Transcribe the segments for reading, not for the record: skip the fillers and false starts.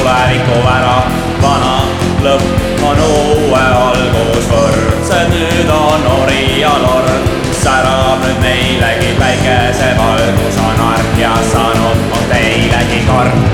tuleviku ära. Vana lõpp on uue algus, võrdsed nüüd on ori ja lord. Särab nüüd meilegi päikesevalgus, anarhia saanud on teilegi kord.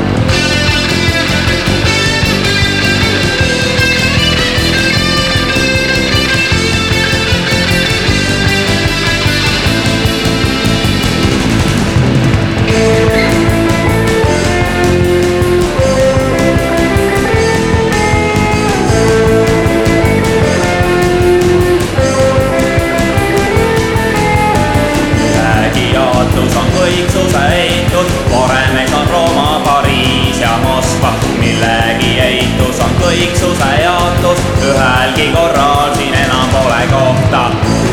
On kõiksuse eitus, varemeid on Rooma, Pariis ja Moskva. Millegi eitus on kõiksuse jaotus, ühelgi korral siin enam pole kohta.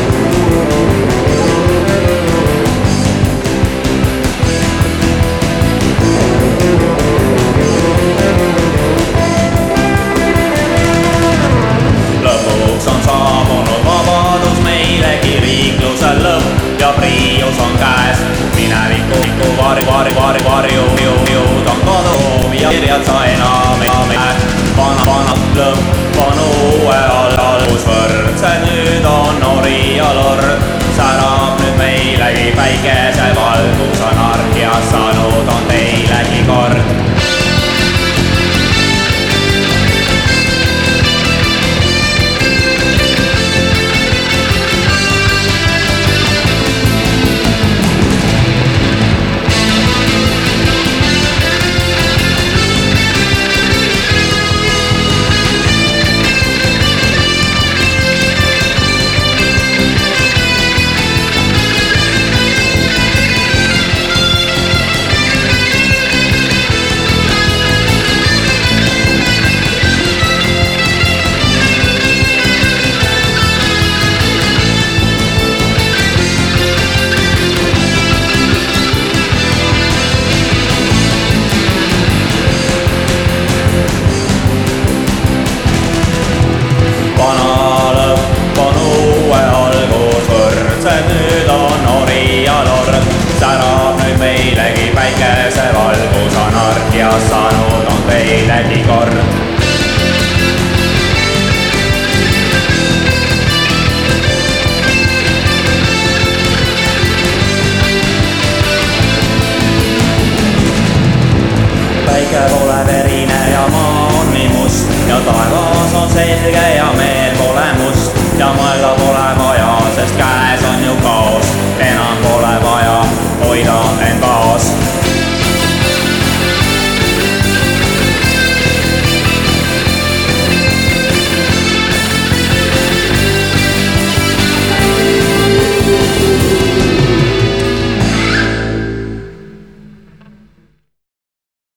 Lõpuks on saabunud vabadus meilegi, riikluse lõpp ja priius on käes. Mineviku varjud on kodu ja kirjad sa enam ei näe. Vana lõpp on uue algus, võrdsed nüüd on ori ja lord. Särab nüüd meilegi päikesevalgus, anarhia saanud on teilegi kord. Nüüd on ori ja lord, särab nüüd meilegi päikesevalgus, anarhia saanud on teilegi kord.